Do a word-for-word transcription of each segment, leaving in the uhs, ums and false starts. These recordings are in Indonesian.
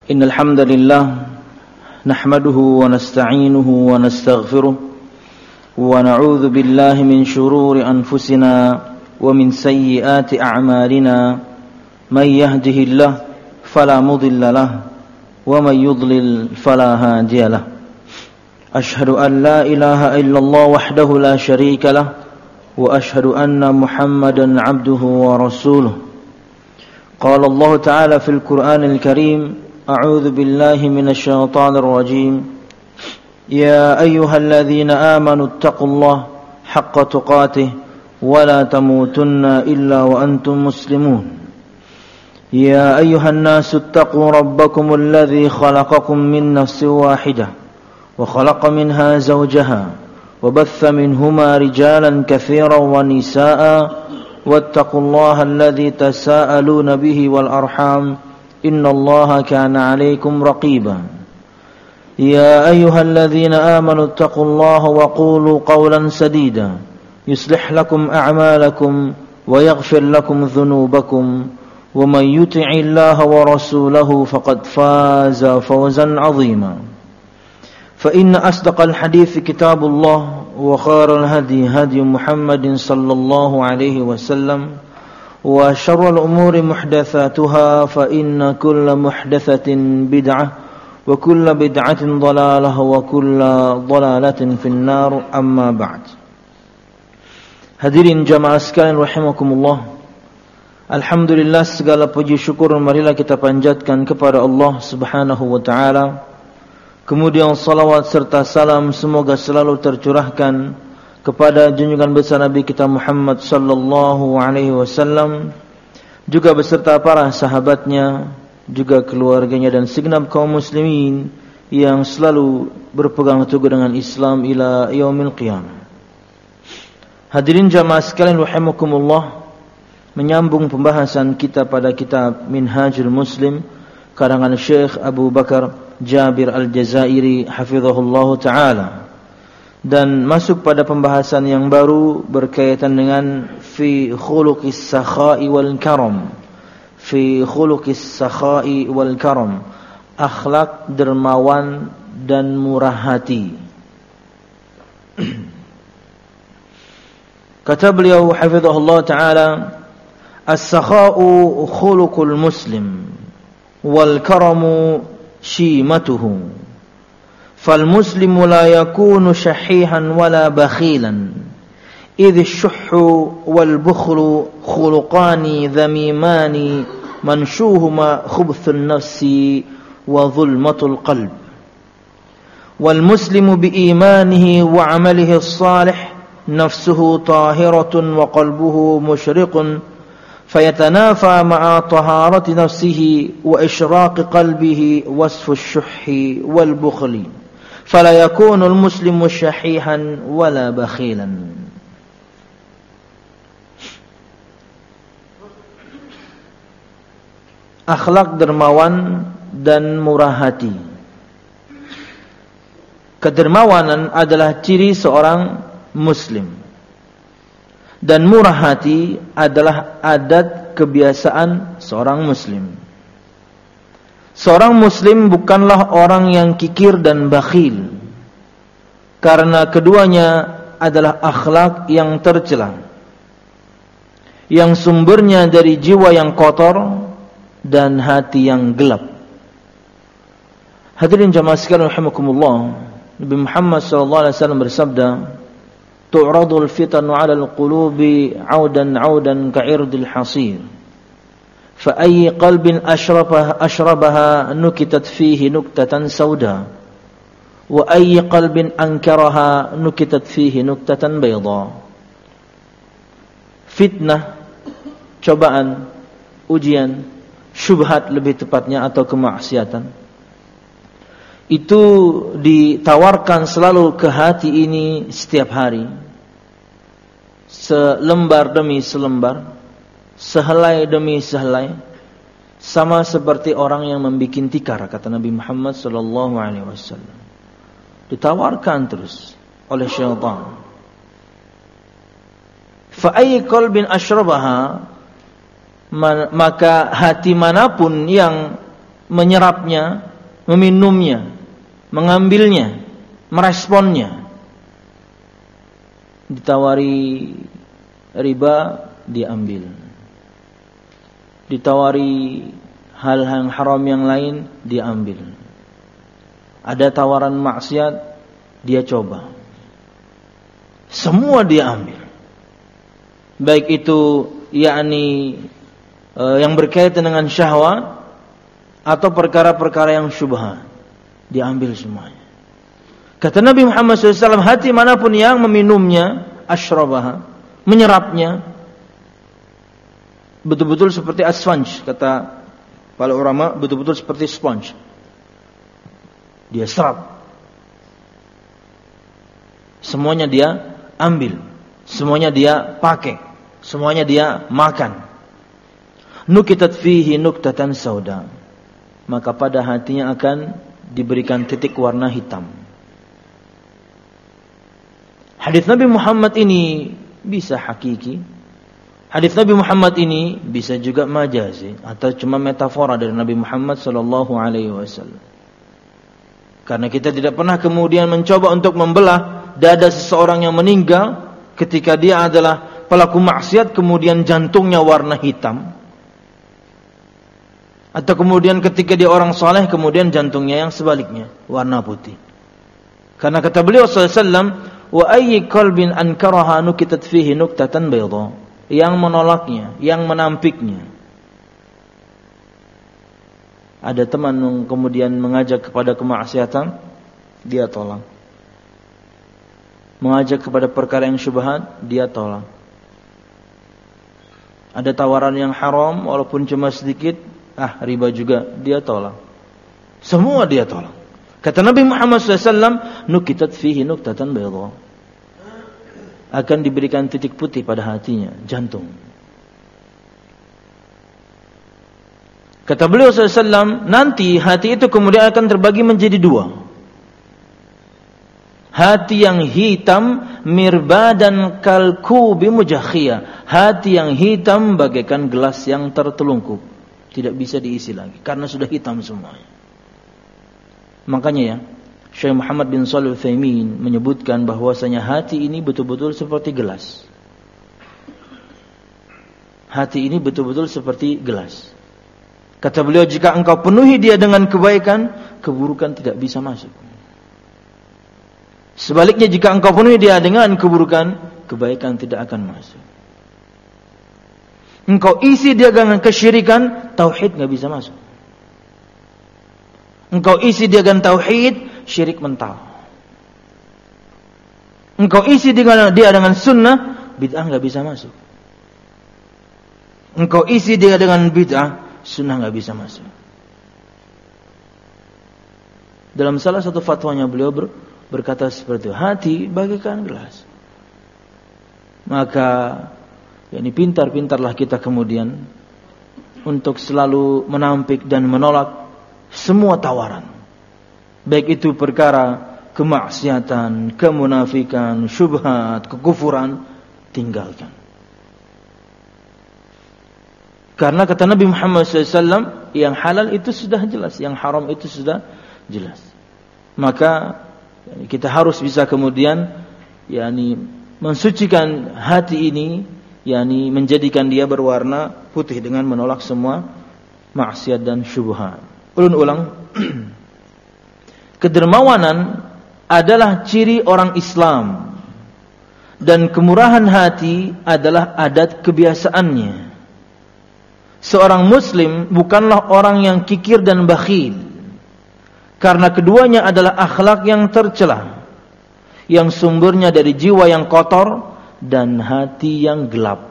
Innal hamdalillah nahmaduhu wa nasta'inuhu wa nastaghfiruh wa na'udzu billahi min shururi anfusina wa min sayyiati a'malina may yahdihillahu fala mudilla lahu wa may yudlil fala hadiya lahu. Ashhadu an la ilaha illallah wahdahu la sharika lahu wa ashhadu anna Muhammadan 'abduhu wa rasuluh. Qala Allah ta'ala fil Qur'anil Karim, أعوذ بالله من الشيطان الرجيم يا أيها الذين آمنوا اتقوا الله حق تقاته ولا تموتن إلا وأنتم مسلمون يا أيها الناس اتقوا ربكم الذي خلقكم من نفس واحدة وخلق منها زوجها وبث منهما رجالا كثيرا ونساء واتقوا الله الذي تساءلون به والأرحام إن الله كان عليكم رقيبا يا أيها الذين آمنوا اتقوا الله وقولوا قولا سديدا يصلح لكم أعمالكم ويغفر لكم ذنوبكم ومن يطع الله ورسوله فقد فاز فوزا عظيما فإن أصدق الحديث كتاب الله وخير الهدي هدي محمد صلى الله عليه وسلم wa syarrul umuri muhdatsatuha fa inna kulla muhdatsatin bid'ah wa kulla bid'atin dhalalah wa kulla dhalalatin finnar amma ba'd. Hadirin jamaah sekalian rahimakumullah. Alhamdulillah, segala puji syukur marilah kita panjatkan kepada Allah Subhanahu wa taala. Kemudian salawat serta salam semoga selalu tercurahkan kepada junjungan besar Nabi kita Muhammad sallallahu alaihi wasallam, juga beserta para sahabatnya, juga keluarganya dan segenap kaum muslimin yang selalu berpegang teguh dengan Islam ila yaumil qiyamah. Hadirin jamaah sekalian rahimakumullah, menyambung pembahasan kita pada kitab Minhajul Muslim karangan Syekh Abu Bakar Jabir Al-Jazairi hafizahullahu taala, dan masuk pada pembahasan yang baru berkaitan dengan fi khuluqis sakha'i wal karam. Fi khuluqis sakha'i wal karam, akhlak dermawan dan murah hati. Kata beliau hafizahullah taala, as-sakha'u khuluqul muslim wal karamu shimatuhu. فالمسلم لا يكون شحيحا ولا بخيلا إذ الشح والبخل خلقان ذميمان منشوهما خبث النفس وظلمة القلب والمسلم بإيمانه وعمله الصالح نفسه طاهرة وقلبه مشرق فيتنافى مع طهارة نفسه وإشراق قلبه وصف الشح والبخل فلا يكون المسلم شحيحا ولا بخيلا. Akhlak dermawan dan murah hati. Kedermawanan adalah ciri seorang muslim, dan murah hati adalah adat kebiasaan seorang muslim. Seorang muslim bukanlah orang yang kikir dan bakhil, karena keduanya adalah akhlak yang tercela, yang sumbernya dari jiwa yang kotor dan hati yang gelap. Hadirin jamaah sekalian rahimakumullah, Nabi Muhammad sallallahu alaihi wasallam bersabda, tu'radul fitanu 'alal qulubi 'audan 'audan ka'irdil hasir. Fa ayyi qalbin ashrabaha ashrabaha nukitat fihi nuktatan sauda wa ayyi qalbin ankaraha nukitat fihi nuktatan bayda. Fitnah, cobaan, ujian, syubhat lebih tepatnya, atau kemaksiatan, itu ditawarkan selalu ke hati ini setiap hari, selembar demi selembar, sehelai demi sehelai, sama seperti orang yang membikin tikar, kata Nabi Muhammad sallallahu alaihi wasallam. Ditawarkan terus oleh syaitan. Fa ayyi qalbin asyrabaha, maka hati manapun yang menyerapnya, meminumnya, mengambilnya, meresponnya. Ditawari riba, diambil. Ditawari hal yang haram yang lain, diambil. Ada tawaran maksiat, dia coba. Semua dia ambil. Baik itu yakni e, yang berkaitan dengan syahwat atau perkara-perkara yang syubhat, diambil semuanya. Kata Nabi Muhammad shallallahu alaihi wasallam, hati manapun yang meminumnya, asyrabaha, menyerapnya, betul-betul seperti as-sponge, kata para ulama, betul-betul seperti sponge. Dia serap. Semuanya dia ambil. Semuanya dia pakai. Semuanya dia makan. Nukitat fihi nuktatan sauda. Maka pada hatinya akan diberikan titik warna hitam. Hadis Nabi Muhammad ini bisa hakiki. Hadis Nabi Muhammad ini bisa juga majazi atau cuma metafora dari Nabi Muhammad sallallahu alaihi wasallam. Karena kita tidak pernah kemudian mencoba untuk membelah dada seseorang yang meninggal ketika dia adalah pelaku maksiat kemudian jantungnya warna hitam. Atau kemudian ketika dia orang saleh kemudian jantungnya yang sebaliknya warna putih. Karena kata beliau sallallahu alaihi wasallam, wa ayyi qalbin ankaraha nukitat fihi nuktatan bayda. Yang menolaknya, yang menampiknya. Ada teman yang kemudian mengajak kepada kemaksiatan, dia tolak. Mengajak kepada perkara yang syubhat, dia tolak. Ada tawaran yang haram walaupun cuma sedikit, ah riba juga, dia tolak. Semua dia tolak. Kata Nabi Muhammad shallallahu alaihi wasallam, nukitat fihi nuktatan bayda. Akan diberikan titik putih pada hatinya, jantung. Kata beliau sallallahu alaihi wasallam, nanti hati itu kemudian akan terbagi menjadi dua. Hati yang hitam mirbadan kalkubi mujakhiyah. Hati yang hitam bagaikan gelas yang tertelungkup, tidak bisa diisi lagi karena sudah hitam semuanya. Makanya ya, Syekh Muhammad bin Shalih Al-Utsaimin menyebutkan bahwasanya hati ini betul-betul seperti gelas. Hati ini betul-betul seperti gelas. Kata beliau, jika engkau penuhi dia dengan kebaikan, keburukan tidak bisa masuk. Sebaliknya jika engkau penuhi dia dengan keburukan, kebaikan tidak akan masuk. Engkau isi dia dengan kesyirikan, tauhid enggak bisa masuk. Engkau isi dia dengan tauhid, syirik mental. Engkau isi dengan dia dengan sunnah, bid'ah enggak bisa masuk. Engkau isi dia dengan bid'ah, sunnah enggak bisa masuk. Dalam salah satu fatwanya beliau ber, berkata seperti itu, hati bagaikan gelas. Maka yakni pintar-pintarlah kita kemudian untuk selalu menampik dan menolak semua tawaran. Baik itu perkara kemaksiatan, kemunafikan, syubhat, kekufuran, tinggalkan. Karena kata Nabi Muhammad shallallahu alaihi wasallam, yang halal itu sudah jelas, yang haram itu sudah jelas. Maka kita harus bisa kemudian yakni mensucikan hati ini, yakni menjadikan dia berwarna putih dengan menolak semua maksiat dan syubhat. Ulun ulang, kedermawanan adalah ciri orang Islam dan kemurahan hati adalah adat kebiasaannya. Seorang muslim bukanlah orang yang kikir dan bakhil, karena keduanya adalah akhlak yang tercela, yang sumbernya dari jiwa yang kotor dan hati yang gelap.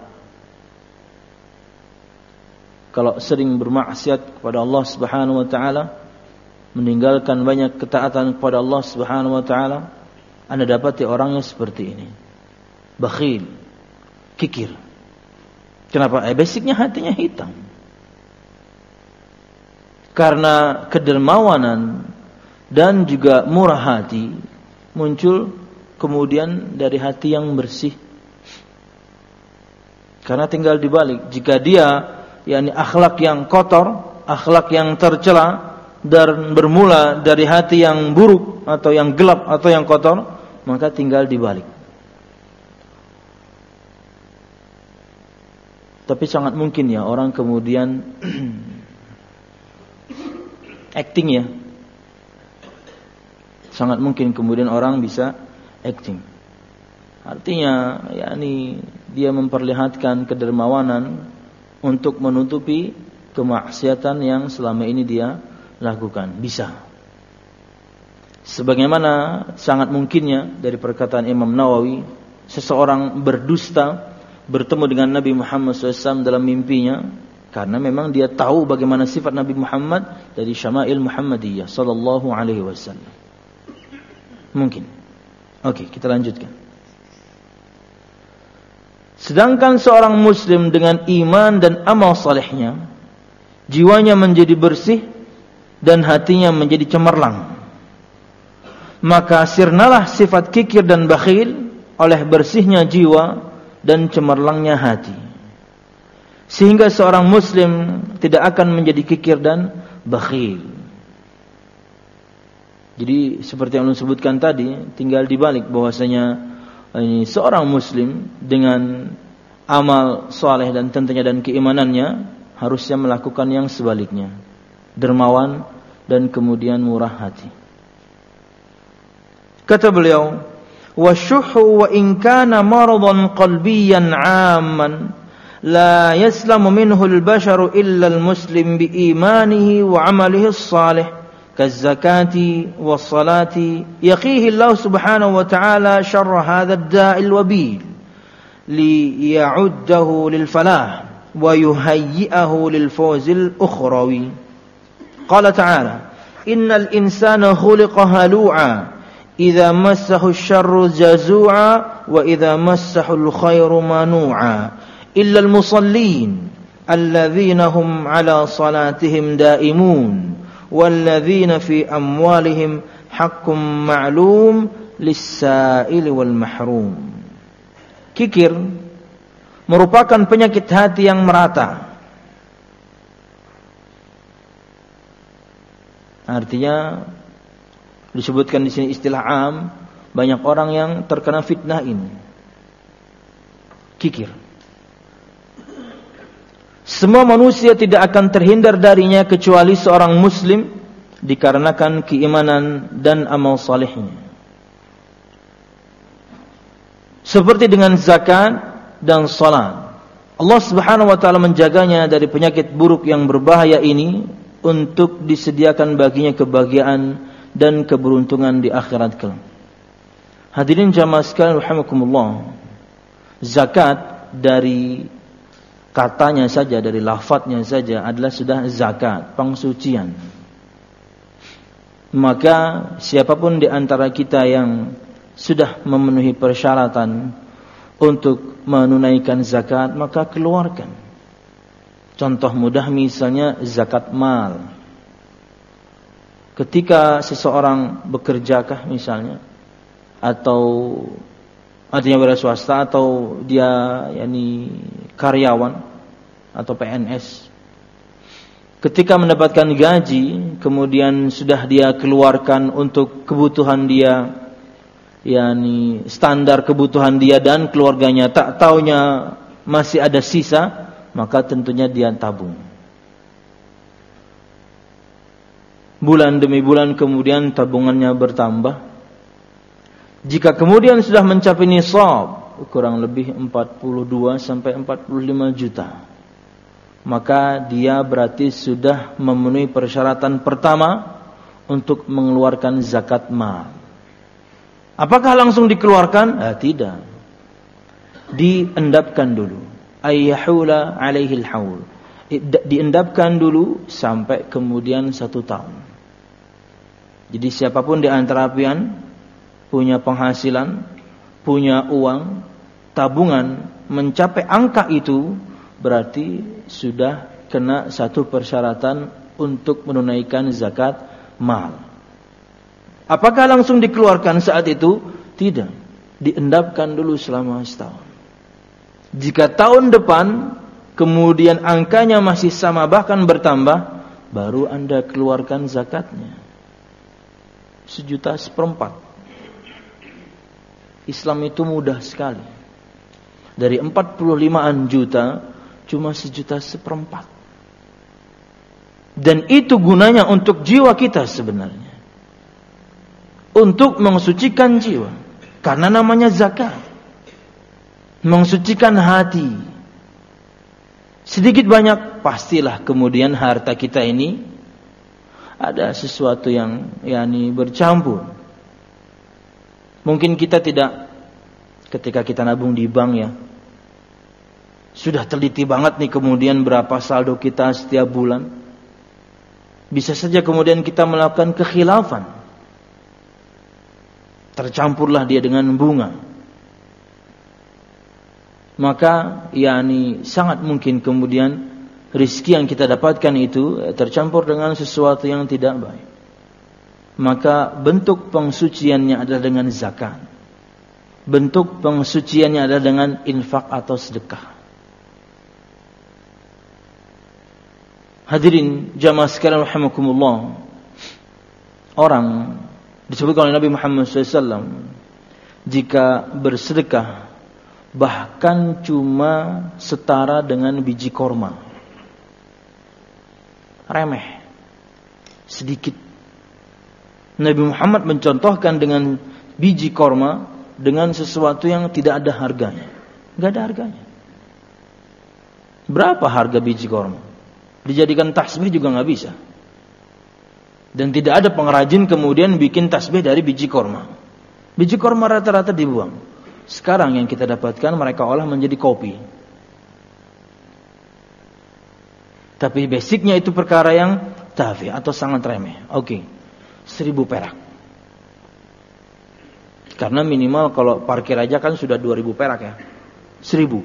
Kalau sering bermaksiat kepada Allah Subhanahu wa taala, meninggalkan banyak ketaatan kepada Allah Subhanahu wa taala, Anda dapati orang yang seperti ini. Bakhil, kikir. Kenapa? Eh, basicnya hatinya hitam. Karena kedermawanan dan juga murah hati muncul kemudian dari hati yang bersih. Karena tinggal dibalik, jika dia yakni akhlak yang kotor, akhlak yang tercela dan bermula dari hati yang buruk atau yang gelap atau yang kotor, maka tinggal dibalik. Tapi sangat mungkin ya orang kemudian acting ya. Sangat mungkin kemudian orang bisa acting. Artinya yakni dia memperlihatkan kedermawanan untuk menutupi kemaksiatan yang selama ini dia lakukan. Bisa. Sebagaimana sangat mungkinnya dari perkataan Imam Nawawi, seseorang berdusta bertemu dengan Nabi Muhammad shallallahu alaihi wasallam dalam mimpinya, karena memang dia tahu bagaimana sifat Nabi Muhammad dari Syama'il Muhammadiyah sallallahu alaihi wasallam. Mungkin. Oke, kita lanjutkan. Sedangkan seorang muslim dengan iman dan amal salehnya, jiwanya menjadi bersih dan hatinya menjadi cemerlang, maka sirnalah sifat kikir dan bakhil oleh bersihnya jiwa dan cemerlangnya hati, sehingga seorang muslim tidak akan menjadi kikir dan bakhil. Jadi seperti yang saya sebutkan tadi, tinggal dibalik bahwasanya ini seorang muslim dengan amal saleh dan tentunya dan keimanannya harusnya melakukan yang sebaliknya, dermawan dan kemudian murah hati. Kata beliau, wasyuhu wa in kana maradan qalbiyan 'amman la yaslamu minhu al-basharu illa al-muslim bi imanihi wa 'amalihi as-salih kaz-zakati was-salati yaqihi Allah subhanahu wa ta'ala syarra hadha ad-da'i al-wabil li ya'uddahu lil falah wa yuhayyi'ahu lil fawz al-ukhrawi. Qala ta'ala innal insana khuliqa halu'a idza massahu asy-syarru jazu'a wa idza massahu al-khairu manu'a illa al-musallin alladzina hum 'ala salatihim da'imun walladzina fi amwalihim haqqun ma'lum lis-sa'ili wal mahrum. Kikir merupakan penyakit hati yang merata. Artinya disebutkan di sini istilah am, banyak orang yang terkena fitnah ini. Kikir. Semua manusia tidak akan terhindar darinya kecuali seorang muslim dikarenakan keimanan dan amal salehnya. Seperti dengan zakat dan salat. Allah Subhanahu wa taala menjaganya dari penyakit buruk yang berbahaya ini untuk disediakan baginya kebahagiaan dan keberuntungan di akhirat kelak. Hadirin jamaah sekalian rahimakumullah. Zakat dari katanya saja, dari lafadznya saja adalah sudah zakat, pengsucian. Maka siapapun di antara kita yang sudah memenuhi persyaratan untuk menunaikan zakat, maka keluarkan. Contoh mudah misalnya zakat mal. Ketika seseorang bekerjakah misalnya, atau artinya berswasta, atau dia yakni karyawan atau P N S, ketika mendapatkan gaji kemudian sudah dia keluarkan untuk kebutuhan dia, yakni standar kebutuhan dia dan keluarganya, tak taunya masih ada sisa, maka tentunya dia tabung. Bulan demi bulan kemudian tabungannya bertambah. Jika kemudian sudah mencapai nisab, kurang lebih empat puluh dua sampai empat puluh lima juta, maka dia berarti sudah memenuhi persyaratan pertama untuk mengeluarkan zakat mal. Apakah langsung dikeluarkan? Eh, tidak. Diendapkan dulu. Ayyahula alaihil haul. Diendapkan dulu sampai kemudian satu tahun. Jadi siapapun di antara pian punya penghasilan, punya uang, tabungan mencapai angka itu, berarti sudah kena satu persyaratan untuk menunaikan zakat mal. Apakah langsung dikeluarkan saat itu? Tidak. Diendapkan dulu selama setahun. Jika tahun depan kemudian angkanya masih sama bahkan bertambah, baru Anda keluarkan zakatnya. Sejuta seperempat. Islam itu mudah sekali. Dari empat puluh limaan juta, cuma sejuta seperempat. Dan itu gunanya untuk jiwa kita sebenarnya. Untuk mensucikan jiwa. Karena namanya zakat. Mensucikan hati. Sedikit banyak, pastilah kemudian harta kita ini ada sesuatu yang yakni bercampur. Mungkin kita tidak, ketika kita nabung di bank ya, sudah teliti banget nih kemudian berapa saldo kita setiap bulan. Bisa saja kemudian kita melakukan kekhilafan. Tercampurlah dia dengan bunga. Maka yakni sangat mungkin kemudian rizki yang kita dapatkan itu tercampur dengan sesuatu yang tidak baik. Maka bentuk pengsuciannya adalah dengan zakat. Bentuk pengsuciannya adalah dengan infak atau sedekah. Hadirin jamaah sekalian rahimakumullah. Orang disebutkan oleh Nabi Muhammad shallallahu alaihi wasallam, jika bersedekah bahkan cuma setara dengan biji korma, remeh, sedikit. Nabi Muhammad mencontohkan dengan biji korma dengan sesuatu yang tidak ada harganya. Tidak ada harganya. Berapa harga biji korma? Dijadikan tasbih juga nggak bisa. Dan tidak ada pengrajin kemudian bikin tasbih dari biji korma. Biji korma rata-rata dibuang. Sekarang yang kita dapatkan mereka olah menjadi kopi. Tapi basicnya itu perkara yang tafi atau sangat remeh. Oke, okay. Seribu perak. Karena minimal kalau parkir aja kan sudah dua ribu perak ya. Seribu.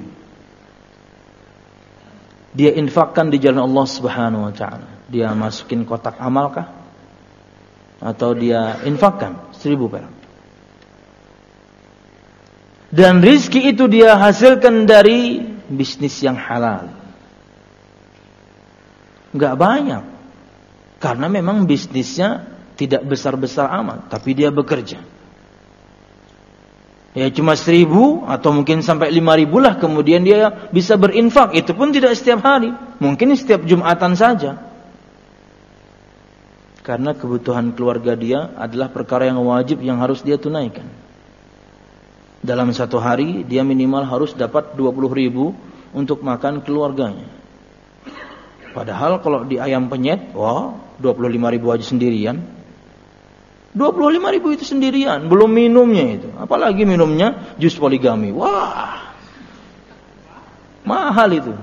Dia infakkan di jalan Allah Subhanahu Wa Taala. Dia masukin kotak amal kah? Atau dia infakkan seribu perak. Dan rizki itu dia hasilkan dari bisnis yang halal. Enggak banyak. Karena memang bisnisnya tidak besar-besar amat. Tapi dia bekerja. Ya cuma seribu atau mungkin sampai lima ribu lah. Kemudian dia bisa berinfak. Itu pun tidak setiap hari. Mungkin setiap Jumatan saja. Karena kebutuhan keluarga dia adalah perkara yang wajib yang harus dia tunaikan. Dalam satu hari dia minimal harus dapat dua puluh ribu untuk makan keluarganya. Padahal kalau di ayam penyet, wah dua puluh lima ribu aja sendirian. dua puluh lima ribu itu sendirian, belum minumnya itu. Apalagi minumnya jus poligami. Wah, mahal itu.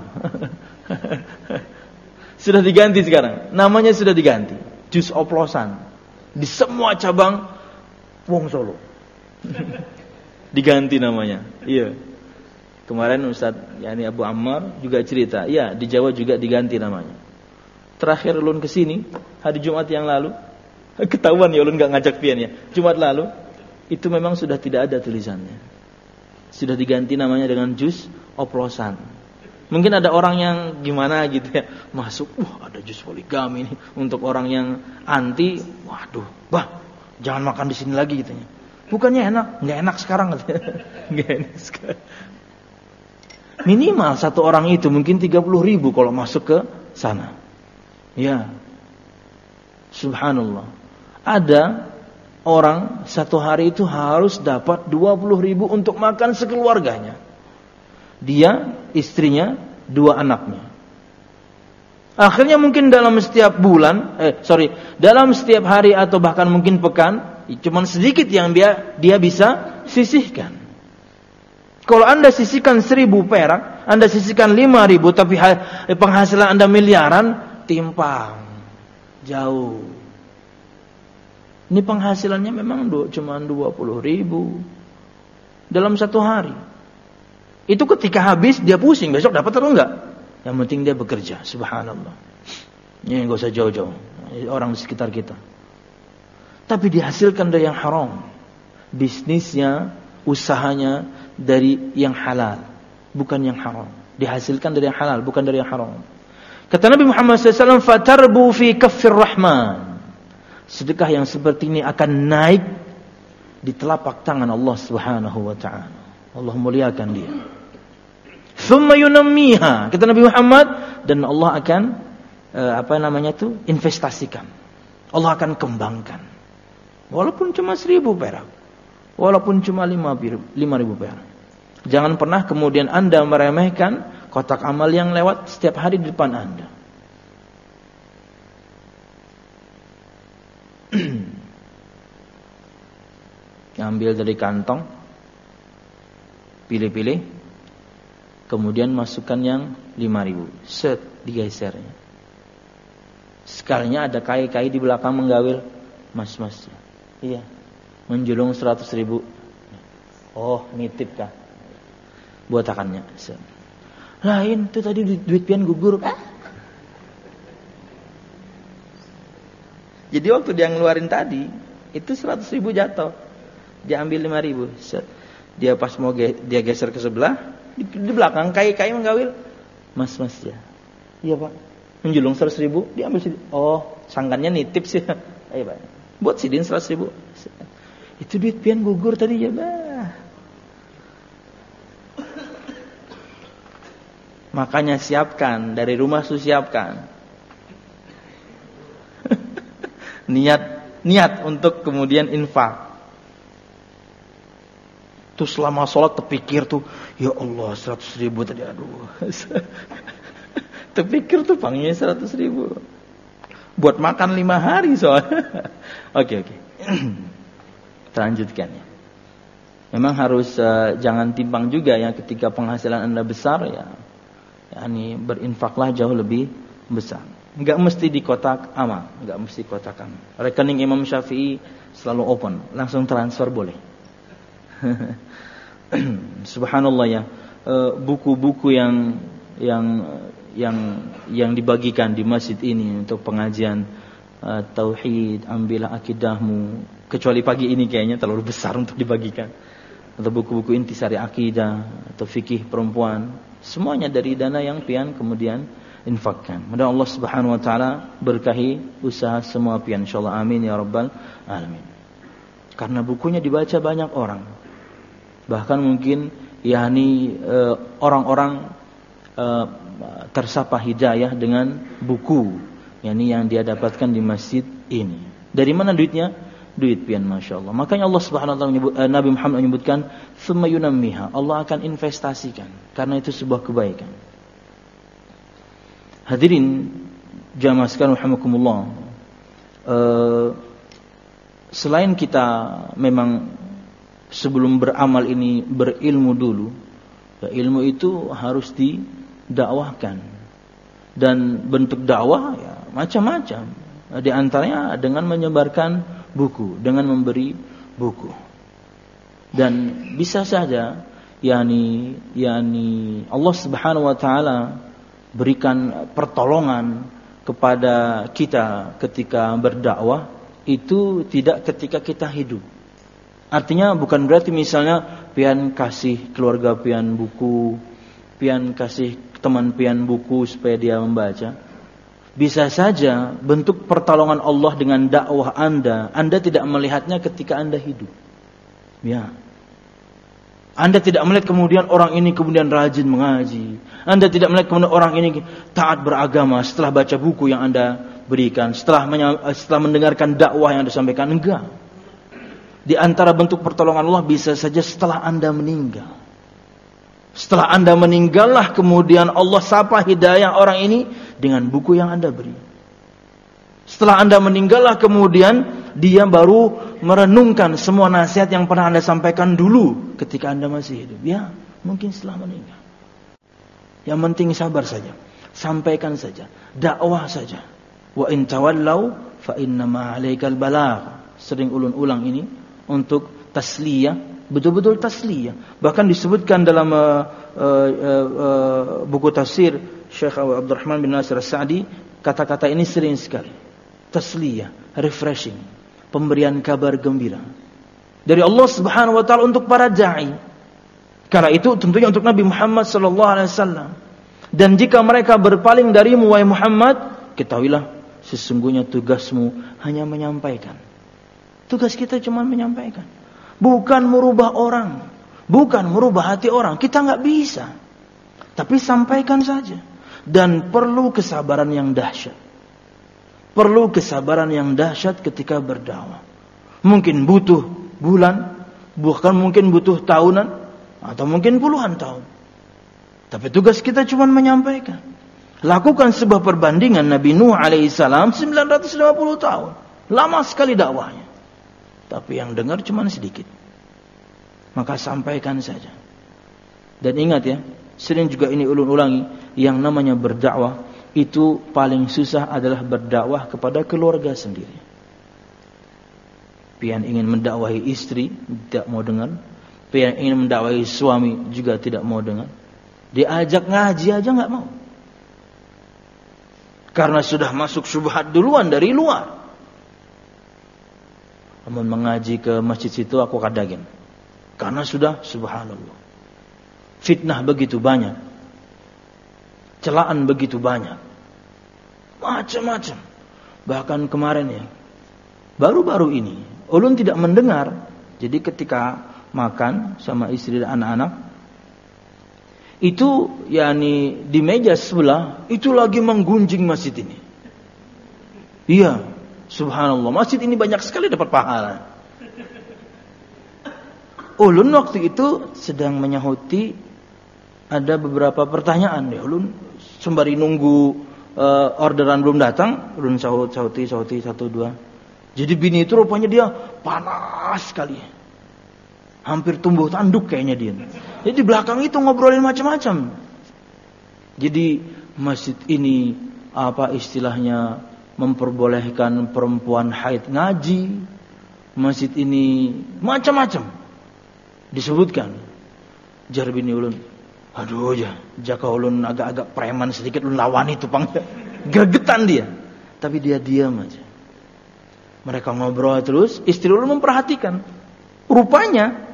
Sudah diganti sekarang, namanya sudah diganti. Jus oplosan. Di semua cabang Wong Solo. Diganti namanya. Iya. Kemarin Ustaz yani Abu Ammar juga cerita, iya di Jawa juga diganti namanya. Terakhir ulun ke sini hari Jumat yang lalu, ketahuan ya ulun enggak ngajak pian ya. Jumat lalu itu memang sudah tidak ada tulisannya. Sudah diganti namanya dengan jus oplosan. Mungkin ada orang yang gimana gitu ya, masuk, wah ada jus poligami nih untuk orang yang anti, waduh, bah jangan makan di sini lagi gitu ya. Bukannya enak, nggak enak sekarang, nggak enak sekarang. Minimal satu orang itu mungkin tiga puluh ribu kalau masuk ke sana. Ya, subhanallah. Ada orang satu hari itu harus dapat dua puluh ribu untuk makan sekeluarganya. Dia, istrinya, dua anaknya. Akhirnya mungkin dalam setiap bulan, eh sorry, dalam setiap hari atau bahkan mungkin pekan, cuman sedikit yang dia dia bisa sisihkan. Kalau Anda sisihkan seribu perak, Anda sisihkan lima ribu, tapi penghasilan Anda miliaran, timpang, jauh. Ini penghasilannya memang cuma dua puluh ribu dalam satu hari. Itu ketika habis dia pusing, besok dapat atau enggak? Yang penting dia bekerja, subhanallah. Ini enggak usah jauh-jauh, orang di sekitar kita. Tapi dihasilkan dari yang haram. Bisnisnya, usahanya dari yang halal, bukan yang haram. Dihasilkan dari yang halal, bukan dari yang haram. Kata Nabi Muhammad sallallahu alaihi wasallam, "Fatarbu fi kaffir rahman." Sedekah yang seperti ini akan naik di telapak tangan Allah Subhanahu wa taala. Allah muliakan dia. Thumma yunammiha. Kata Nabi Muhammad, dan Allah akan uh, apa namanya itu? investasikan. Allah akan kembangkan. Walaupun cuma seribu perak. Walaupun cuma lima ribu perak. Jangan pernah kemudian Anda meremehkan kotak amal yang lewat setiap hari di depan Anda. Ambil dari kantong, pilih-pilih, kemudian masukkan yang lima ribu, set, digesernya. Sekalinya ada kai-kai di belakang menggawil, mas-mas, iya, menjulung seratus ribu. Oh, nitip kah? Buatakannya, set. Lain, itu tadi duit pian gugur. Jadi waktu dia ngeluarin tadi, itu seratus ribu jatuh. Dia ambil lima ribu. Set. Dia pas mau ge- dia geser ke sebelah, di, di belakang kai-kai menggawil. Mas, mas ya. Iya pak. Menjulung seratus ribu, dia ambil sidin. Oh, sangkannya nitip sih. Ayo pak. Buat sidin seratus ribu. Set. Itu duit pian gugur tadi ya bah. Makanya siapkan, dari rumah sudah siapkan. niat niat untuk kemudian infak. Tuh selama sholat terpikir tuh, ya Allah seratus ribu tadi, aduh. Terpikir tuh pangnya seratus ribu. Buat makan lima hari soalnya. Oke oke. Terlanjutkan ya. Memang harus uh, jangan timbang juga ya ketika penghasilan Anda besar ya. Yani berinfaklah jauh lebih besar. Enggak mesti di kotak amal, enggak mesti kotak amal. Rekening Imam Syafi'i selalu open, langsung transfer boleh. Subhanallah ya, buku-buku yang yang yang yang dibagikan di masjid ini untuk pengajian uh, tauhid, ambillah akidahmu. Kecuali pagi ini kayaknya terlalu besar untuk dibagikan. Atau buku-buku intisari akidah atau fikih perempuan, semuanya dari dana yang pian kemudian infakkan. Mudah Allah Subhanahu wa taala berkahi usaha semua pian insyaallah, amin ya rabbal alamin. Karena bukunya dibaca banyak orang. Bahkan mungkin yakni uh, orang-orang uh, tersapa hidayah dengan buku yakni yang dia dapatkan di masjid ini. Dari mana duitnya? Duit pian Masya Allah. Makanya Allah Subhanahu wa taala menyebut, uh, Nabi Muhammad menyebutkan tsumma yunammiha. Allah akan investasikan karena itu sebuah kebaikan. Hadirin jamaah sekalian rahimakumullah. Uh, selain kita memang sebelum beramal ini berilmu dulu, ya, ilmu itu harus didakwahkan. Dan bentuk dakwah ya macam-macam. Di antaranya dengan menyebarkan buku, dengan memberi buku. Dan bisa saja yakni yakni Allah Subhanahu wa taala berikan pertolongan kepada kita ketika berdakwah itu tidak ketika kita hidup. Artinya bukan berarti misalnya pian kasih keluarga pian buku, pian kasih teman pian buku supaya dia membaca. Bisa saja bentuk pertolongan Allah dengan dakwah Anda, Anda tidak melihatnya ketika Anda hidup. Ya. Anda tidak melihat kemudian orang ini kemudian rajin mengaji. Anda tidak melihat kemudian orang ini taat beragama setelah baca buku yang Anda berikan, setelah setelah mendengarkan dakwah yang Anda sampaikan. Enggak. Di antara bentuk pertolongan Allah bisa saja setelah Anda meninggal. Setelah Anda meninggallah kemudian Allah sapa hidayah orang ini dengan buku yang Anda beri. Setelah Anda meninggallah kemudian dia baru merenungkan semua nasihat yang pernah Anda sampaikan dulu ketika Anda masih hidup. Ya, mungkin setelah meninggal. Yang penting sabar saja. Sampaikan saja. Dakwah saja. Wa in tawallau fa innama 'alaikal balagh. Sering ulun-ulang ini untuk tasliyah, betul-betul tasliyah. Bahkan disebutkan dalam uh, uh, uh, buku tafsir Syekh Abdurrahman bin Nasir As-Sa'di, kata-kata ini sering sekali. Tasliyah, refreshing, pemberian kabar gembira dari Allah Subhanahu wa taala untuk para dai. Kala itu tentunya untuk Nabi Muhammad sallallahu alaihi wasallam. Dan jika mereka berpaling darimu wahai Muhammad, ketahuilah sesungguhnya tugasmu hanya menyampaikan. Tugas kita cuma menyampaikan, bukan merubah orang, bukan merubah hati orang. Kita nggak bisa, tapi sampaikan saja. Dan perlu kesabaran yang dahsyat. Perlu kesabaran yang dahsyat ketika berdakwah. Mungkin butuh bulan, bukan mungkin butuh tahunan, atau mungkin puluhan tahun. Tapi tugas kita cuma menyampaikan. Lakukan sebuah perbandingan Nabi Nuh alaihissalam sembilan ratus lima puluh tahun. Lama sekali dakwahnya. Tapi yang dengar cuma sedikit. Maka sampaikan saja. Dan ingat ya, sering juga ini ulun ulangi, yang namanya berdakwah itu paling susah adalah berdakwah kepada keluarga sendiri. Pian ingin mendakwahi istri, tidak mau dengar. Pian ingin mendakwahi suami, juga tidak mau dengar. Diajak ngaji aja nggak mau. Karena sudah masuk syubhat duluan dari luar. Namun mengaji ke masjid situ aku kadagin. Karena sudah subhanallah. Fitnah begitu banyak. Celaan begitu banyak. Macam-macam. Bahkan kemarin ya, baru-baru ini, ulun tidak mendengar. Jadi ketika makan sama istri dan anak-anak, itu yakni di meja sebelah itu lagi menggunjing masjid ini. Iya, subhanallah, masjid ini banyak sekali dapat pahala. Ulun waktu itu sedang menyahuti ada beberapa pertanyaan. Ya, ulun sembari nunggu uh, orderan belum datang, ulun sahut sahuti sahuti satu dua. Jadi bini itu rupanya dia panas sekali. Hampir tumbuh tanduk kayaknya dia. Jadi di belakang itu ngobrolin macam-macam. Jadi masjid ini apa istilahnya memperbolehkan perempuan haid ngaji. Masjid ini macam-macam disebutkan. Jar bini ulun, aduh ya, jaka ulun agak-agak preman sedikit, ulun lawan itu pang. Gregetan dia. Tapi dia diam aja. Mereka ngobrol terus, istri ulun memperhatikan. Rupanya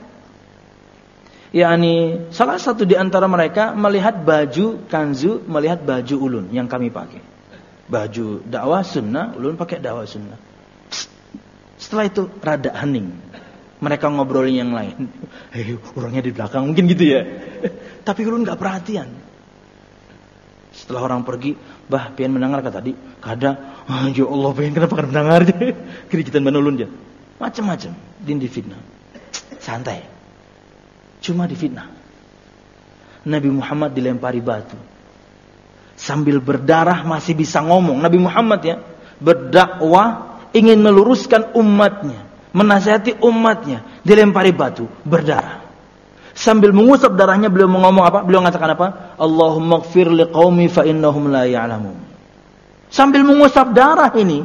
yakni salah satu di antara mereka melihat baju kanzu, melihat baju ulun yang kami pakai. Baju dakwah sunnah, ulun pakai dakwah sunnah. Setelah itu rada hening. Mereka ngobrolin yang lain. Hei, orangnya di belakang mungkin gitu ya. Tapi ulun enggak perhatian. Setelah orang pergi, bah pian mendengar kata tadi, kada, ah, ya Allah pian kenapa kada mendengar je. Kirikitan mana ulun je. Macam-macam din difitnah. Santai. Cuma difitnah. Nabi Muhammad dilempari batu. Sambil berdarah masih bisa ngomong. Nabi Muhammad ya, berdakwah ingin meluruskan umatnya, menasihati umatnya, dilempari batu, berdarah. Sambil mengusap darahnya beliau ngomong apa? Beliau mengatakan apa? Allahumma ighfir liqaumi fa innahum la ya'lamun. Sambil mengusap darah ini,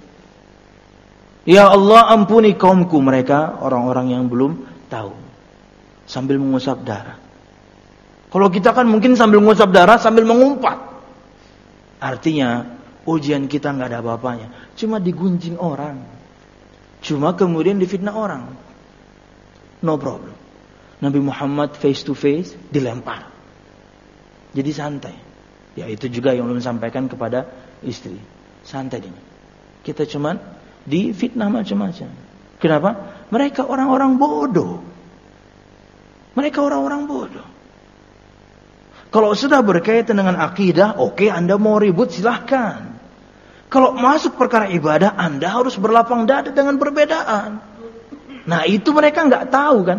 ya Allah ampuni kaumku, mereka orang-orang yang belum tahu. Sambil mengusap darah. Kalau kita kan mungkin sambil mengusap darah sambil mengumpat. Artinya ujian kita nggak ada apa-apanya, cuma digunjing orang, cuma kemudian difitnah orang. No problem. Nabi Muhammad face to face dilempar. Jadi santai. Ya itu juga yang ulun sampaikan kepada istri. Santai dia. Kita cuma difitnah macam-macam. Kenapa? Mereka orang-orang bodoh. Mereka orang-orang bodoh. Kalau sudah berkaitan dengan akidah, oke, okay, Anda mau ribut silahkan. Kalau masuk perkara ibadah, Anda harus berlapang dada dengan perbedaan. Nah itu mereka nggak tahu kan.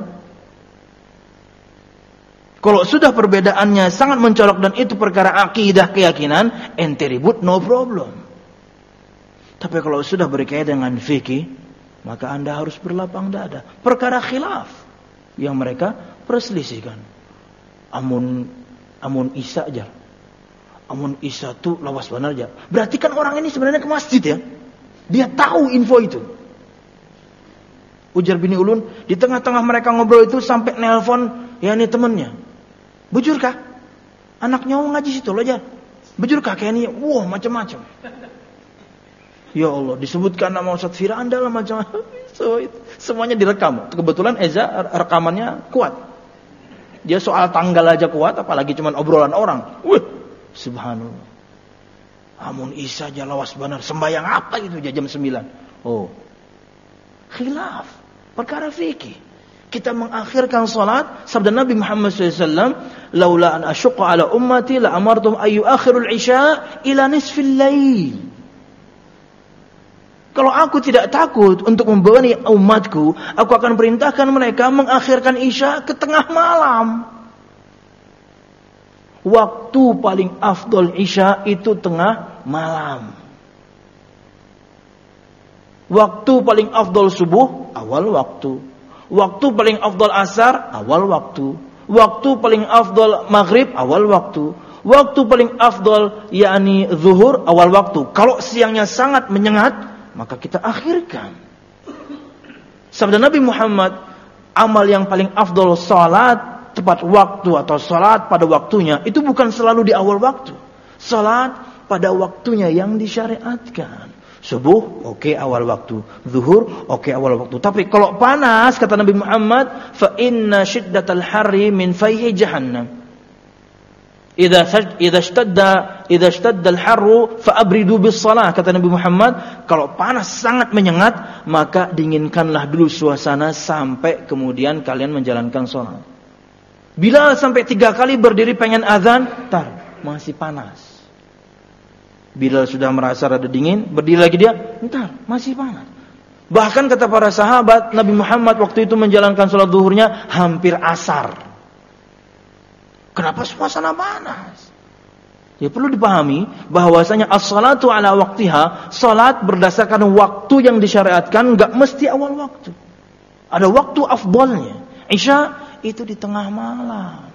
Kalau sudah perbedaannya sangat mencolok dan itu perkara akidah keyakinan, ente ribut no problem. Tapi kalau sudah berkaitan dengan fikih, maka Anda harus berlapang dada. Perkara khilaf yang mereka perselisihkan. Amun amun Isa aja. Amun Isa tuh lawas benar aja. Berarti kan orang ini sebenarnya ke masjid ya. Dia tahu info itu. Ujar bini ulun, di tengah-tengah mereka ngobrol itu sampai nelpon ya nih temennya. Bujur kah? Anaknya mau ngaji situ loh aja. Bujur kah kayak ini? Wah macam-macam. Ya Allah, disebutkan nama Ustaz Fira Anda lah macam-macam. So, semuanya direkam. Kebetulan Eza rekamannya kuat. Dia soal tanggal aja kuat, apalagi cuma obrolan orang. Wih, Subhanallah. Amun Isa aja lawas benar. Sembayang apa itu jam sembilan? Oh. Khilaf. Perkara fikih. Kita mengakhirkan salat. Sabda Nabi Muhammad shallallahu alaihi wasallam. Laula an asyuqqa ala ummati la amartum ayu akhirul isya ila nisfil lail. Kalau aku tidak takut untuk membebani umatku, aku akan perintahkan mereka mengakhirkan isya ke tengah malam. Waktu paling afdol isya itu tengah malam. Waktu paling afdol subuh, awal waktu. Waktu paling afdol asar, awal waktu. Waktu paling afdol maghrib, awal waktu. Waktu paling afdol yakni zuhur, awal waktu. Kalau siangnya sangat menyengat, maka kita akhirkan. Sabda Nabi Muhammad, amal yang paling afdol salat tepat waktu atau salat pada waktunya, itu bukan selalu di awal waktu. Salat pada waktunya yang disyariatkan. Subuh, oke okay, awal waktu. Zuhur, oke okay, awal waktu. Tapi kalau panas, kata Nabi Muhammad, fa inna shiddatal harri min fayhi jahannam. Idza idza ishtadda idza ishtadda al-harru fa abridu bis-shalah, kata Nabi Muhammad, kalau panas sangat menyengat, maka dinginkanlah dulu suasana sampai kemudian kalian menjalankan salat. Bilal sampai tiga kali berdiri pengen azan, tar, masih panas. Bilal sudah merasa rada dingin, berdiri lagi dia, entar, masih panas. Bahkan kata para sahabat, Nabi Muhammad waktu itu menjalankan salat zuhurnya hampir asar. Kenapa suasana panas? Ya perlu dipahami bahwasanya as-salatu ala waqtiha, salat berdasarkan waktu yang disyariatkan, enggak mesti awal waktu. Ada waktu afdalnya. Isya itu di tengah malam.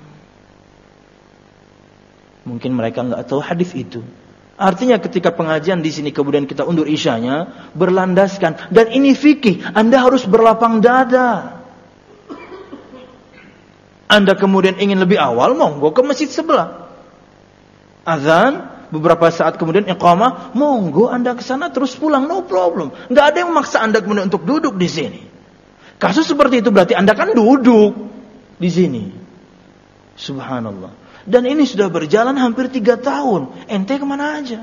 Mungkin mereka enggak tahu hadis itu. Artinya ketika pengajian di sini kemudian kita undur isyanya, berlandaskan, dan ini fikih, Anda harus berlapang dada. Anda kemudian ingin lebih awal, monggo ke masjid sebelah. Azan, beberapa saat kemudian iqamah, monggo Anda ke sana terus pulang, no problem. Enggak ada yang memaksa Anda kemudian untuk duduk di sini. Kasus seperti itu berarti Anda kan duduk di sini. Subhanallah. Dan ini sudah berjalan hampir tiga tahun. Ente kemana aja?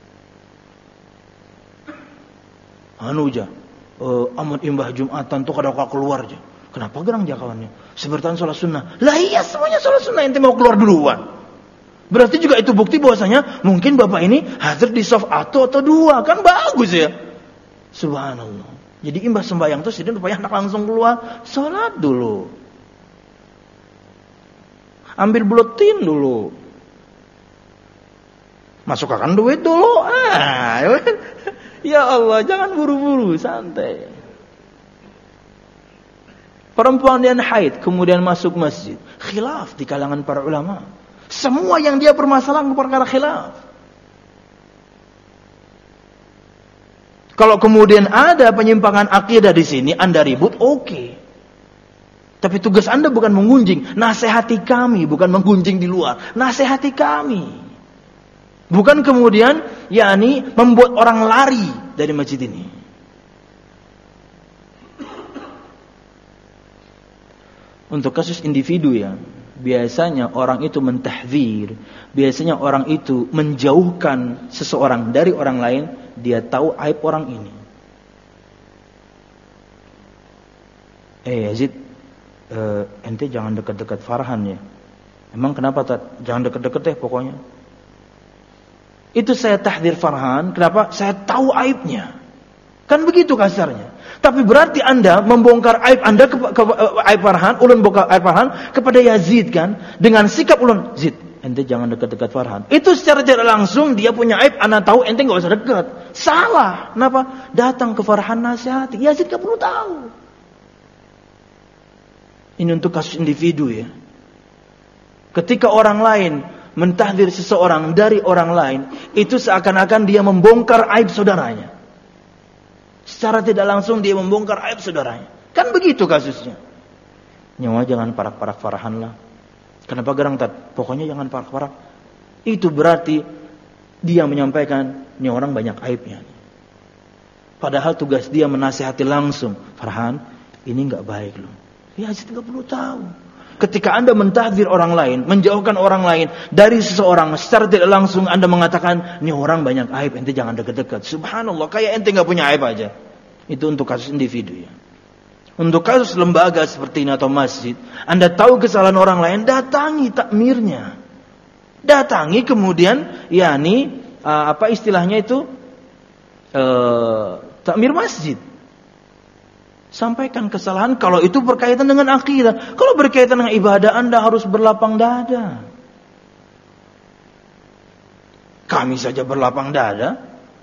Anu aja. Uh, amat imbah Jumatan tuh kada keluar aja. Kenapa gerang jakawannya? Sebertan sholat sunnah. Lah iya semuanya sholat sunnah, ente mau keluar duluan. Berarti juga itu bukti bahwasanya mungkin bapak ini hadir di saf atau atau dua. Kan bagus ya. Subhanallah. Jadi imbah sembahyang tuh sidin supaya anak langsung keluar. Sholat dulu. Ambil buletin dulu. Masukkan duit dulu. Ah, ya Allah, jangan buru-buru, santai. Perempuan yang haid kemudian masuk masjid, khilaf di kalangan para ulama. Semua yang dia permasalahan perkara khilaf. Kalau kemudian ada penyimpangan akidah di sini, Anda ribut, oke. Okay. Tapi tugas Anda bukan mengunjing, nasihati kami, bukan menggunjing di luar, nasihati kami. Bukan kemudian yakni membuat orang lari dari masjid ini. Untuk kasus individu ya, biasanya orang itu mentahdzir, biasanya orang itu menjauhkan seseorang dari orang lain, dia tahu aib orang ini. Eh Yazid, uh, ente jangan dekat-dekat Farhan ya. Emang kenapa Tat? Jangan dekat-dekat deh pokoknya. Itu saya tahdzir Farhan, kenapa? Saya tahu aibnya. Kan begitu kasarnya. Tapi berarti Anda membongkar aib Anda ke, ke, ke aib Farhan, ulun bongkar aib Farhan kepada Yazid kan, dengan sikap ulun, Zid, ente jangan dekat-dekat Farhan. Itu secara tidak langsung dia punya aib, Anda tahu, ente enggak usah dekat. Salah. Kenapa? Datang ke Farhan nasihati. Yazid enggak perlu tahu. Ini untuk kasus individu ya. Ketika orang lain mentahdzir seseorang dari orang lain, itu seakan-akan dia membongkar aib saudaranya. Secara tidak langsung dia membongkar aib saudaranya. Kan begitu kasusnya. Nyawa jangan parak-parak Farhan lah. Kenapa gerang Tat? Pokoknya jangan parak-parak. Itu berarti dia menyampaikan, ini orang banyak aibnya. Padahal tugas dia menasihati langsung. Farhan, ini enggak baik loh. Ya Yazid enggak perlu tahu. ketika Anda mentahdzir orang lain, menjauhkan orang lain dari seseorang, secara tidak langsung Anda mengatakan, ini orang banyak aib, ente jangan dekat-dekat. Subhanallah, kayak ente nggak punya aib aja. Itu untuk kasus individu ya. Untuk kasus lembaga seperti ini atau masjid, Anda tahu kesalahan orang lain, datangi takmirnya. Datangi kemudian, yakni uh, apa istilahnya itu, uh, takmir masjid. Sampaikan kesalahan kalau itu berkaitan dengan akidah. Kalau berkaitan dengan ibadah, Anda harus berlapang dada. Kami saja berlapang dada.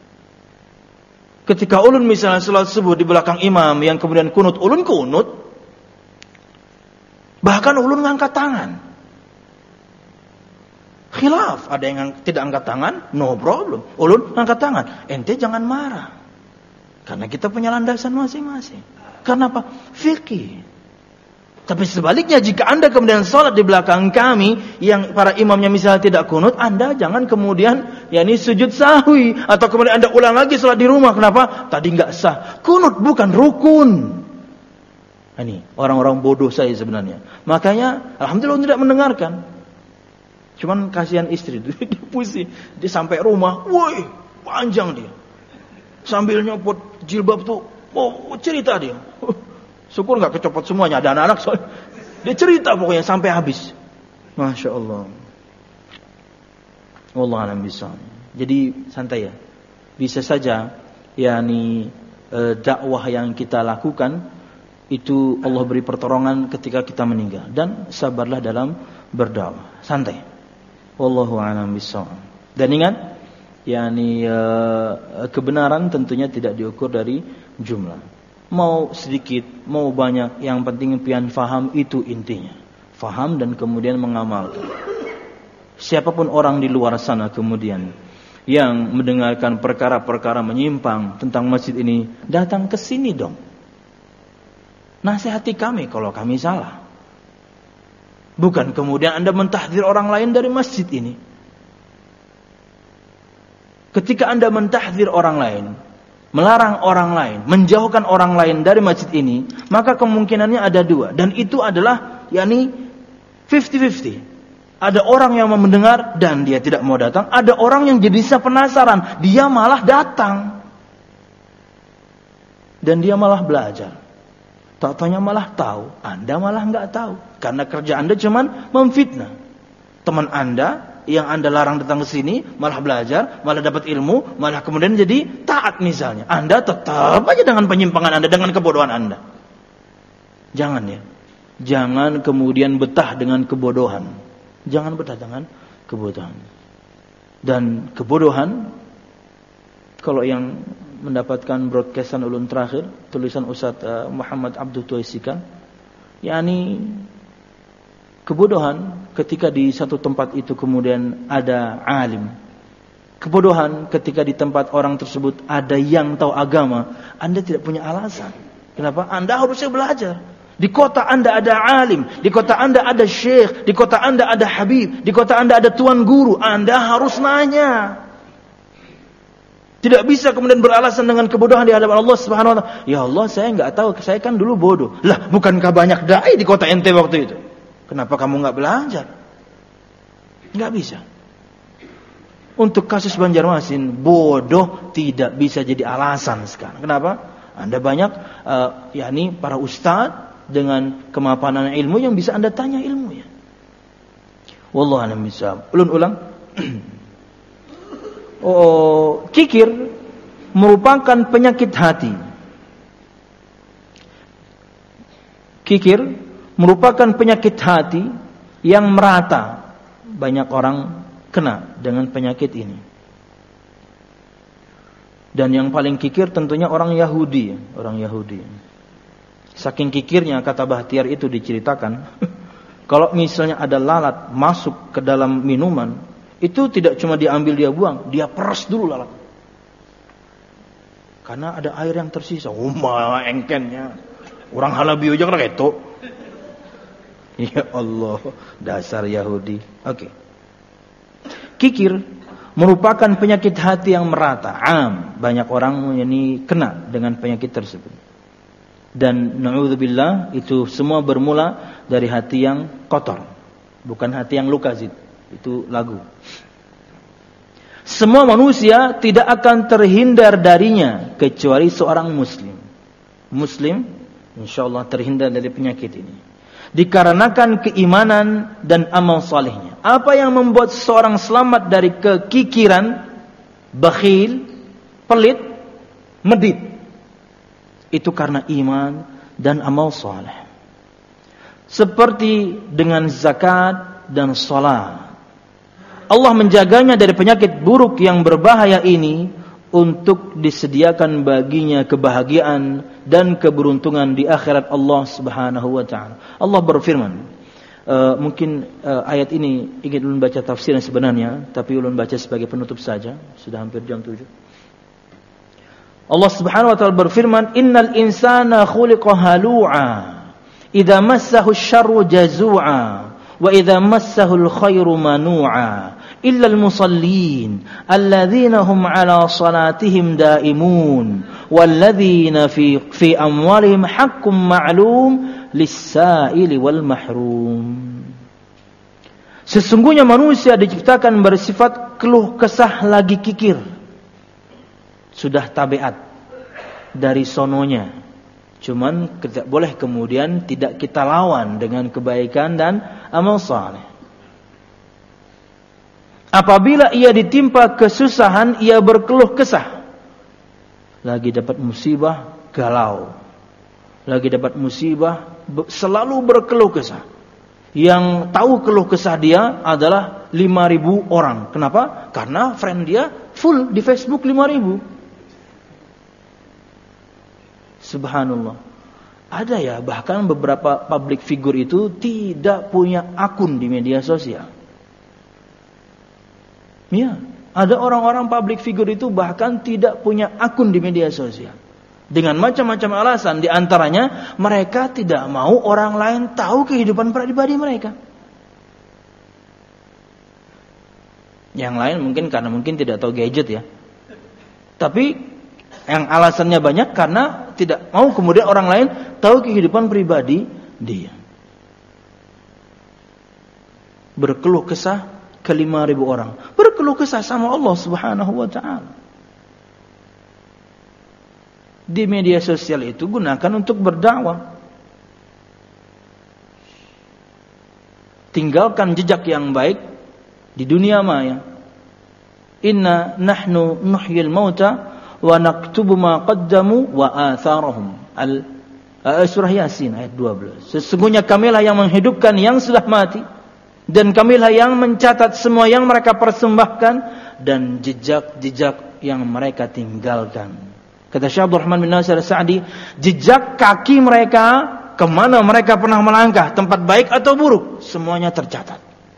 Ketika ulun misalnya salat subuh di belakang imam yang kemudian kunut, ulun kunut. Bahkan ulun ngangkat tangan. Khilaf, ada yang tidak angkat tangan, no problem. Ulun ngangkat tangan. Ente jangan marah. Karena kita punya landasan masing-masing. Karena apa? Fikih. Tapi sebaliknya, jika Anda kemudian sholat di belakang kami, yang para imamnya misalnya tidak kunut, Anda jangan kemudian yakni sujud sahwi, atau kemudian Anda ulang lagi sholat di rumah. Kenapa? Tadi nggak sah. Kunut bukan rukun. Ini orang-orang bodoh saya sebenarnya. Makanya alhamdulillah tidak mendengarkan. Cuman kasihan istri, dia pusing, dia sampai rumah, woi panjang dia, sambil nyopot jilbab tuh, oh cerita dia. Syukur nggak kecopot semuanya, ada anak-anak soalnya. Dia cerita pokoknya sampai habis. Masya Allah. Wallahu a'lam bishawab. Jadi santai ya. Bisa saja, yakni e, dakwah yang kita lakukan itu Allah beri pertolongan ketika kita meninggal, dan sabarlah dalam berdakwah. Santai. Wallahu a'lam bishawab. Dan ingat, yakni e, kebenaran tentunya tidak diukur dari jumlah. Mau sedikit, mau banyak, yang penting pian faham, itu intinya. Faham dan kemudian mengamalkan. Siapapun orang di luar sana kemudian yang mendengarkan perkara-perkara menyimpang tentang masjid ini, datang ke sini dong. Nasihati kami kalau kami salah. Bukan kemudian Anda mentahdzir orang lain dari masjid ini. Ketika Anda mentahdzir orang lain, melarang orang lain, menjauhkan orang lain dari masjid ini, maka kemungkinannya ada dua, dan itu adalah yakni fifty-fifty. Ada orang yang mau mendengar dan dia tidak mau datang, ada orang yang jadi penasaran, dia malah datang dan dia malah belajar. Tak-tanya malah tahu, Anda malah nggak tahu, karena kerja Anda cuman memfitnah. Teman Anda yang Anda larang datang ke sini, malah belajar, malah dapat ilmu, malah kemudian jadi taat misalnya. Anda tetap aja dengan penyimpangan Anda, dengan kebodohan Anda. Jangan ya. Jangan kemudian betah dengan kebodohan. Jangan betah dengan kebodohan. Dan kebodohan, kalau yang mendapatkan broadcastan ulun terakhir, tulisan Ustaz uh, Muhammad Abdul Tuaisikan, yakni kebodohan ketika di satu tempat itu kemudian ada alim. Kebodohan ketika di tempat orang tersebut ada yang tahu agama. Anda tidak punya alasan. Kenapa? Anda harusnya belajar. Di kota Anda ada alim, di kota Anda ada syekh, di kota Anda ada habib, di kota Anda ada tuan guru. Anda harus nanya. Tidak bisa kemudian beralasan dengan kebodohan di hadapan Allah Subhanahu wa taala. Ya Allah, saya enggak tahu, saya kan dulu bodoh. Lah, bukankah banyak dai di kota ente waktu itu? Kenapa kamu nggak belajar? Nggak bisa. Untuk kasus Banjarmasin, bodoh tidak bisa jadi alasan sekarang. Kenapa? Anda banyak, uh, yakni para ustadz dengan kemapanan ilmu yang bisa Anda tanya ilmunya. Wallahu a'lam bishawab. Ulun ulang. Oh, kikir merupakan penyakit hati. Kikir merupakan penyakit hati yang merata. Banyak orang kena dengan penyakit ini. Dan yang paling kikir tentunya orang Yahudi. Orang Yahudi. Saking kikirnya, kata Bahtiar itu diceritakan, kalau misalnya ada lalat masuk ke dalam minuman, itu tidak cuma diambil dia buang, dia peres dulu lalat. Karena ada air yang tersisa. Umma engkennya. Orang halabio aja kena itu. Ya Allah, dasar Yahudi. Oke. Okay. Kikir merupakan penyakit hati yang merata, am. Banyak orang ini kena dengan penyakit tersebut. Dan na'udzubillah, itu semua bermula dari hati yang kotor, bukan hati yang luka. Itu lagu. Semua manusia tidak akan terhindar darinya kecuali seorang muslim. Muslim insyaallah terhindar dari penyakit ini dikarenakan keimanan dan amal salehnya. Apa yang membuat seseorang selamat dari kekikiran, bakhil, pelit, medit? Itu karena iman dan amal saleh. Seperti dengan zakat dan salat. Allah menjaganya dari penyakit buruk yang berbahaya ini untuk disediakan baginya kebahagiaan dan keberuntungan di akhirat Allah Subhanahu wa taala. Allah berfirman, uh, mungkin uh, ayat ini ingin ulun baca tafsirnya sebenarnya, tapi ulun baca sebagai penutup saja, sudah hampir jam tujuh. Allah Subhanahu wa taala berfirman, "Innal insana khuliqa halu'a, idza massahu asy-syarru jazu'a, wa idza massahu al-khairu manu'a." إلا المصلين الذين هم على صلاتهم دائمون والذين في في أموالهم حق معلوم للسائل والمحروم. Sesungguhnya manusia diciptakan bersifat keluh kesah lagi kikir. Sudah tabiat dari sononya. Cuman tidak boleh kemudian tidak kita lawan dengan kebaikan dan amal saleh. Apabila ia ditimpa kesusahan, ia berkeluh kesah. Lagi dapat musibah, galau. Lagi dapat musibah, selalu berkeluh kesah. Yang tahu keluh kesah dia adalah lima ribu orang. Kenapa? Karena friend dia full di Facebook lima ribu. Subhanallah. Ada ya, bahkan beberapa public figure itu tidak punya akun di media sosial. Ya, ada orang-orang public figure itu bahkan tidak punya akun di media sosial. Dengan macam-macam alasan, di antaranya mereka tidak mau orang lain tahu kehidupan pribadi mereka. Yang lain mungkin karena mungkin tidak tahu gadget ya. Tapi yang alasannya banyak karena tidak mau kemudian orang lain tahu kehidupan pribadi dia. Berkeluh kesah ke lima ribu orang. Berkeluh kesah sama Allah Subhanahu wa ta'ala. Di media sosial itu gunakan untuk berdakwah. Tinggalkan jejak yang baik di dunia maya. Inna nahnu nuhyil mauta wa naktubu ma qaddamu wa atharahum. Al Surah Yasin ayat dua belas. Sesungguhnya kamilah yang menghidupkan yang sudah mati, dan kamilah yang mencatat semua yang mereka persembahkan dan jejak-jejak yang mereka tinggalkan. Kata Syekh Abdul Rahman bin Nasir As-Sa'di, jejak kaki mereka, kemana mereka pernah melangkah, tempat baik atau buruk, semuanya tercatat.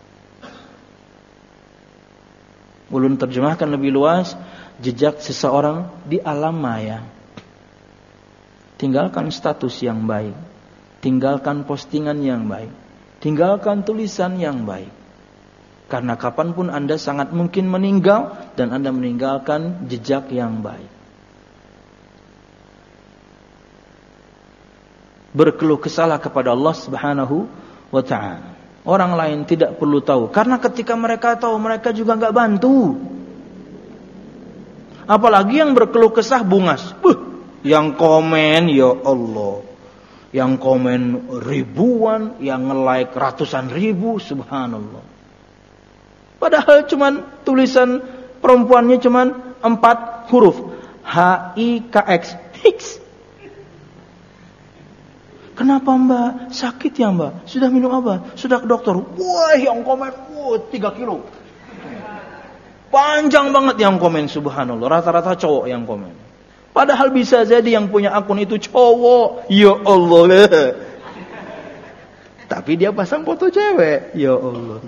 Ulun terjemahkan lebih luas, jejak seseorang di alam maya. Tinggalkan status yang baik, tinggalkan postingan yang baik, tinggalkan tulisan yang baik. Karena kapanpun Anda sangat mungkin meninggal, dan Anda meninggalkan jejak yang baik. Berkeluh kesahlah kepada Allah Subhanahu wa ta'ala. Orang lain tidak perlu tahu, karena ketika mereka tahu, mereka juga enggak bantu. Apalagi yang berkeluh kesah bungas. Buh, yang komen ya Allah, yang komen ribuan, yang nge-like ratusan ribu, subhanallah. Padahal cuman tulisan perempuannya cuman empat huruf, H I K X. Hiks. Kenapa mbak? Sakit ya mbak? Sudah minum apa? Sudah ke dokter? Wah, yang komen, wah, tiga kilo. Panjang banget yang komen, subhanallah. Rata-rata cowok yang komen. Padahal bisa jadi yang punya akun itu cowok. Ya Allah lah. Tapi dia pasang foto cewek. Ya Allah.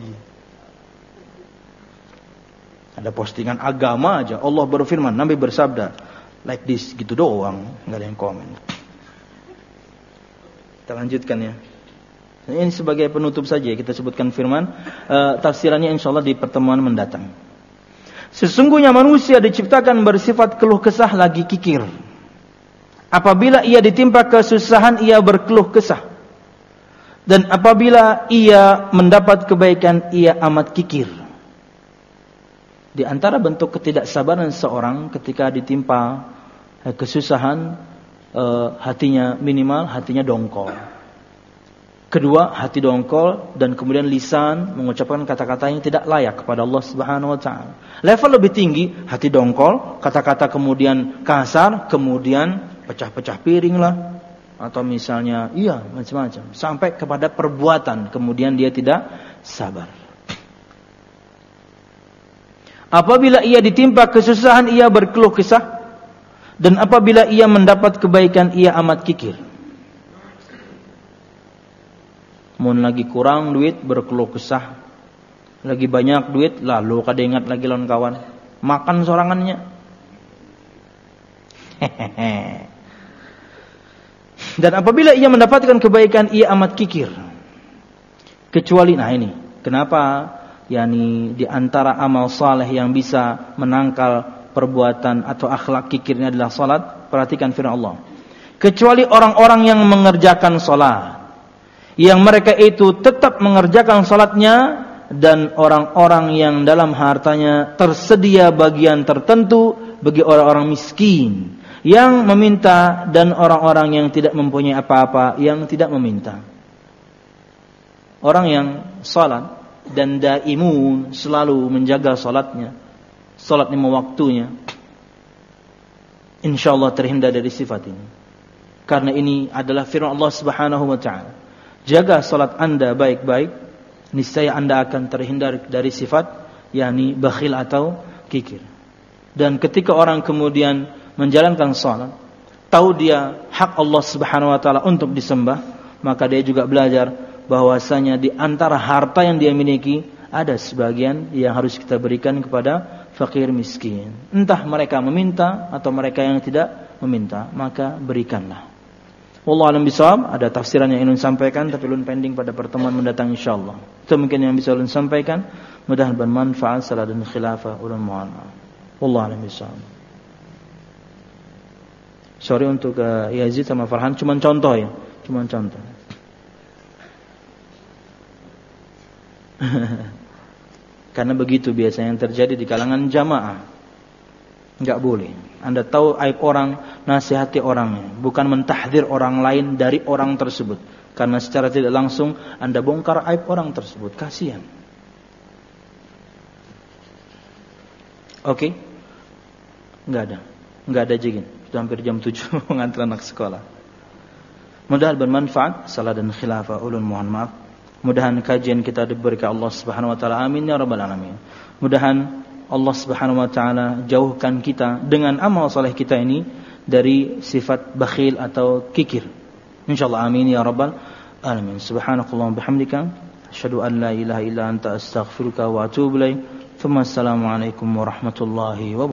Ada postingan agama aja. Allah berfirman, Nabi bersabda, like this, gitu doang. Gak ada yang komen. Kita lanjutkan ya. Ini sebagai penutup saja kita sebutkan firman. Uh, tafsirannya insyaAllah di pertemuan mendatang. Sesungguhnya manusia diciptakan bersifat keluh kesah lagi kikir. Apabila ia ditimpa kesusahan, ia berkeluh kesah. Dan apabila ia mendapat kebaikan, ia amat kikir. Di antara bentuk ketidaksabaran seseorang ketika ditimpa eh, kesusahan, eh, hatinya minimal, hatinya dongkol. Kedua, hati dongkol dan kemudian lisan mengucapkan kata-kata yang tidak layak kepada Allah Subhanahu wa taala. Level lebih tinggi, hati dongkol, kata-kata kemudian kasar, kemudian pecah-pecah piring lah, atau misalnya iya macam-macam, sampai kepada perbuatan kemudian dia tidak sabar. Apabila ia ditimpa kesusahan, ia berkeluh kesah, dan apabila ia mendapat kebaikan, ia amat kikir. Mun lagi kurang duit berkeluh kesah, lagi banyak duit lalu kada ingat lagi lawan kawan, makan sorangannya. Dan apabila ia mendapatkan kebaikan, ia amat kikir. Kecuali, nah ini kenapa, yakni di antara amal saleh yang bisa menangkal perbuatan atau akhlak kikirnya adalah salat. Perhatikan firman Allah. Kecuali orang-orang yang mengerjakan salat, yang mereka itu tetap mengerjakan salatnya, dan orang-orang yang dalam hartanya tersedia bagian tertentu bagi orang-orang miskin yang meminta, dan orang-orang yang tidak mempunyai apa-apa yang tidak meminta. Orang yang salat dan daimun, selalu menjaga salatnya, salat lima waktunya, insyaallah terhindar dari sifat ini. Karena ini adalah firman Allah Subhanahu wa taala. Jaga salat Anda baik-baik, niscaya Anda akan terhindar dari sifat yakni bakhil atau kikir. Dan ketika orang kemudian menjalankan salat, tahu dia hak Allah Subhanahu wa taala untuk disembah, maka dia juga belajar bahwasanya di antara harta yang dia miliki ada sebagian yang harus kita berikan kepada fakir miskin. Entah mereka meminta atau mereka yang tidak meminta, maka berikanlah. Wallahu a'lam bishawab. Ada tafsiran yang ingin sampaikan tapi ulun pending pada pertemuan mendatang insyaallah. Itu mungkin yang bisa ulun sampaikan. Mudah-mudahan bermanfaat. Salah dan khilafah ulun mohon maaf. Wallahu a'lam bishawab. Sorry untuk uh, Yazid sama Farhan, cuman contoh ya, cuman contoh. Karena begitu biasanya yang terjadi di kalangan jamaah. Enggak boleh. Anda tahu aib orang, nasihati orangnya, bukan mentahdzir orang lain dari orang tersebut. Karena secara tidak langsung Anda bongkar aib orang tersebut, kasihan. Oke? Okay? Enggak ada. Enggak ada jigin. Sudah hampir jam tujuh mengantar anak sekolah. Mudah-mudahan bermanfaat. Salah dan khilafah ulun mohon maaf. Mudah-mudahan kajian kita diberikan Allah Subhanahu wa taala. Amin ya rabbal alamin. Mudah-mudahan Allah Subhanahu wa taala jauhkan kita dengan amal saleh kita ini dari sifat bakhil atau kikir. Insyaallah amin ya rabbal alamin. Subhanakallahumma bihamdika asyhadu an la ilaha illa anta astaghfiruka wa atubu ilaik. Assalamualaikum warahmatullahi wabarakatuh.